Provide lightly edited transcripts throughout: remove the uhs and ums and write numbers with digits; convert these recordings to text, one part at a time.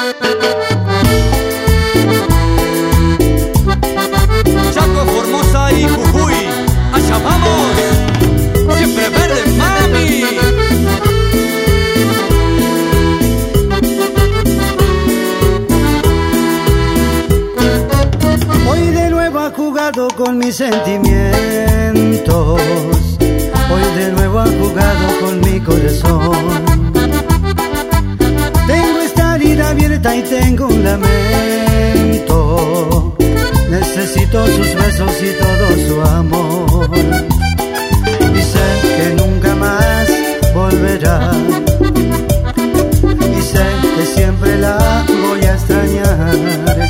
Chaco, Formosa y Jujuy, allá vamos, siempre verde, mami. Hoy de nuevo ha jugado con mis sentimientos, hoy de nuevo ha jugado con mi corazón. Tengo esta herida abierta y tengo un lamento, necesito sus besos y todo su amor. Y sé que nunca más volverá, y sé que siempre la voy a extrañar.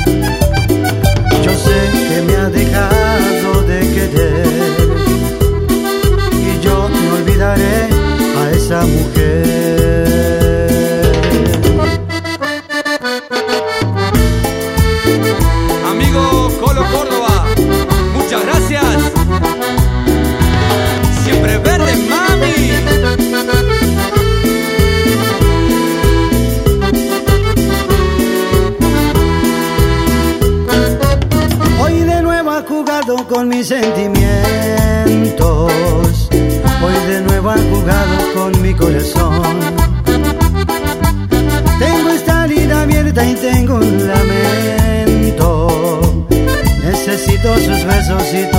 Yo sé que me ha dejado de querer y yo no olvidaré a esa mujer. Amigo Colo Córdoba, muchas gracias. Siempre verde, mami. Hoy de nuevo ha jugado con mis sentimientos, hoy de nuevo ha jugado con mi corazón. Tengo esta herida abierta y tengo un lamento, necesito sus besos y